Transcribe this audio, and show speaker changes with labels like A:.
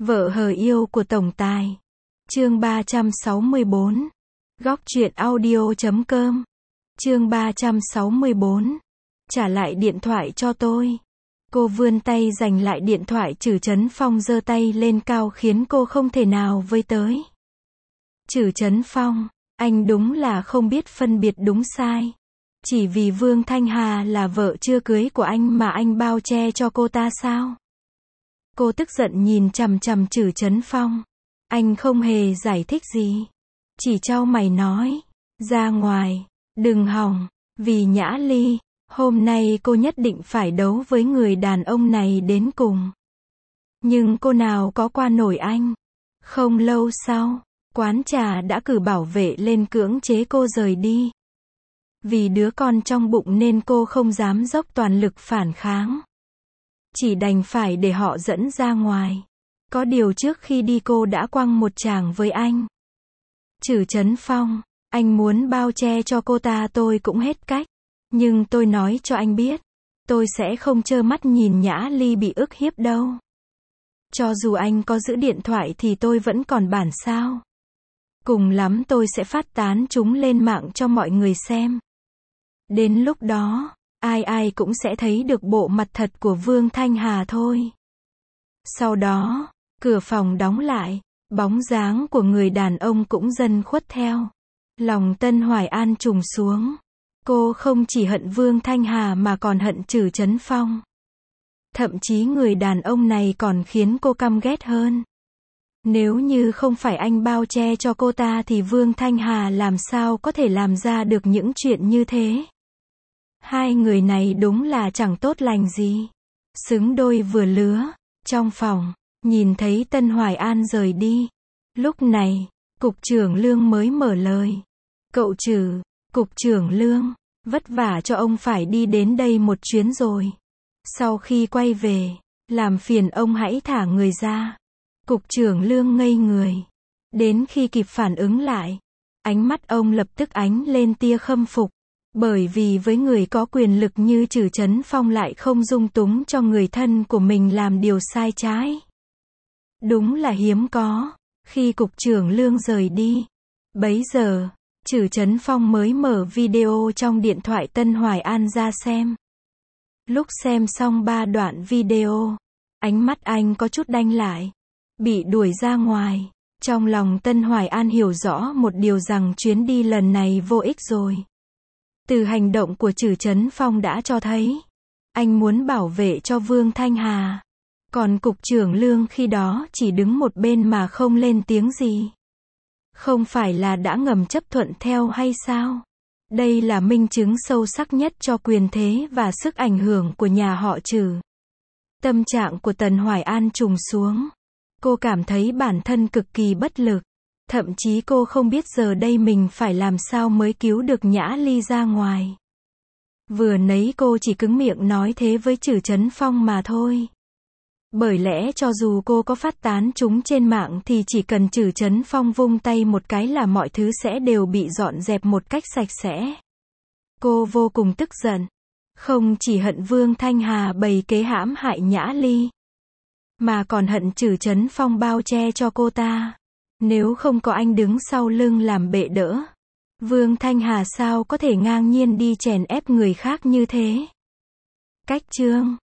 A: Vợ hờ yêu của tổng tài. Chương 364. Góc truyện audio.com. Chương 364. Trả lại điện thoại cho tôi. Cô vươn tay giành lại điện thoại, Trử Chấn Phong giơ tay lên cao khiến cô không thể nào với tới. Trử Chấn Phong, anh đúng là không biết phân biệt đúng sai. Chỉ vì Vương Thanh Hà là vợ chưa cưới của anh mà anh bao che cho cô ta sao? Cô tức giận nhìn chằm chằm Trử Chấn Phong. Anh không hề giải thích gì. Chỉ chau mày nói, ra ngoài, đừng hòng, vì Nhã Ly, hôm nay cô nhất định phải đấu với người đàn ông này đến cùng. Nhưng cô nào có qua nổi anh. Không lâu sau, quán trà đã cử bảo vệ lên cưỡng chế cô rời đi. Vì đứa con trong bụng nên cô không dám dốc toàn lực phản kháng. Chỉ đành phải để họ dẫn ra ngoài. Có điều trước khi đi cô đã quăng một tràng với anh. Trử Chấn Phong, anh muốn bao che cho cô ta tôi cũng hết cách. Nhưng tôi nói cho anh biết, tôi sẽ không trơ mắt nhìn Nhã Ly bị ức hiếp đâu. Cho dù anh có giữ điện thoại thì tôi vẫn còn bản sao. Cùng lắm tôi sẽ phát tán chúng lên mạng cho mọi người xem. Đến lúc đó, ai ai cũng sẽ thấy được bộ mặt thật của Vương Thanh Hà thôi. Sau đó, cửa phòng đóng lại, bóng dáng của người đàn ông cũng dần khuất theo. Lòng Tân Hoài An trùng xuống. Cô không chỉ hận Vương Thanh Hà mà còn hận Trử Chấn Phong. Thậm chí người đàn ông này còn khiến cô căm ghét hơn. Nếu như không phải anh bao che cho cô ta thì Vương Thanh Hà làm sao có thể làm ra được những chuyện như thế. Hai người này đúng là chẳng tốt lành gì. Xứng đôi vừa lứa. Trong phòng, nhìn thấy Tân Hoài An rời đi. Lúc này, Cục trưởng Lương mới mở lời. Cậu Trử, Cục trưởng Lương, vất vả cho ông phải đi đến đây một chuyến rồi. Sau khi quay về, làm phiền ông hãy thả người ra. Cục trưởng Lương ngây người. Đến khi kịp phản ứng lại, ánh mắt ông lập tức ánh lên tia khâm phục. Bởi vì với người có quyền lực như Trử Chấn Phong lại không dung túng cho người thân của mình làm điều sai trái. Đúng là hiếm có. Khi Cục trưởng Lương rời đi, bấy giờ, Trử Chấn Phong mới mở video trong điện thoại Tân Hoài An ra xem. Lúc xem xong 3 đoạn video, ánh mắt anh có chút đanh lại. Bị đuổi ra ngoài, trong lòng Tân Hoài An hiểu rõ một điều rằng chuyến đi lần này vô ích rồi. Từ hành động của Trử Chấn Phong đã cho thấy, anh muốn bảo vệ cho Vương Thanh Hà. Còn Cục trưởng Lương khi đó chỉ đứng một bên mà không lên tiếng gì. Không phải là đã ngầm chấp thuận theo hay sao? Đây là minh chứng sâu sắc nhất cho quyền thế và sức ảnh hưởng của nhà họ Trử. Tâm trạng của Tân Hoài An trùng xuống. Cô cảm thấy bản thân cực kỳ bất lực. Thậm chí cô không biết giờ đây mình phải làm sao mới cứu được Nhã Ly ra ngoài. Vừa nãy cô chỉ cứng miệng nói thế với Trử Chấn Phong mà thôi. Bởi lẽ cho dù cô có phát tán chúng trên mạng thì chỉ cần Trử Chấn Phong vung tay một cái là mọi thứ sẽ đều bị dọn dẹp một cách sạch sẽ. Cô vô cùng tức giận. Không chỉ hận Vương Thanh Hà bày kế hãm hại Nhã Ly, mà còn hận Trử Chấn Phong bao che cho cô ta. Nếu không có anh đứng sau lưng làm bệ đỡ, Vương Thanh Hà sao có thể ngang nhiên đi chèn ép người khác như thế. Cách chương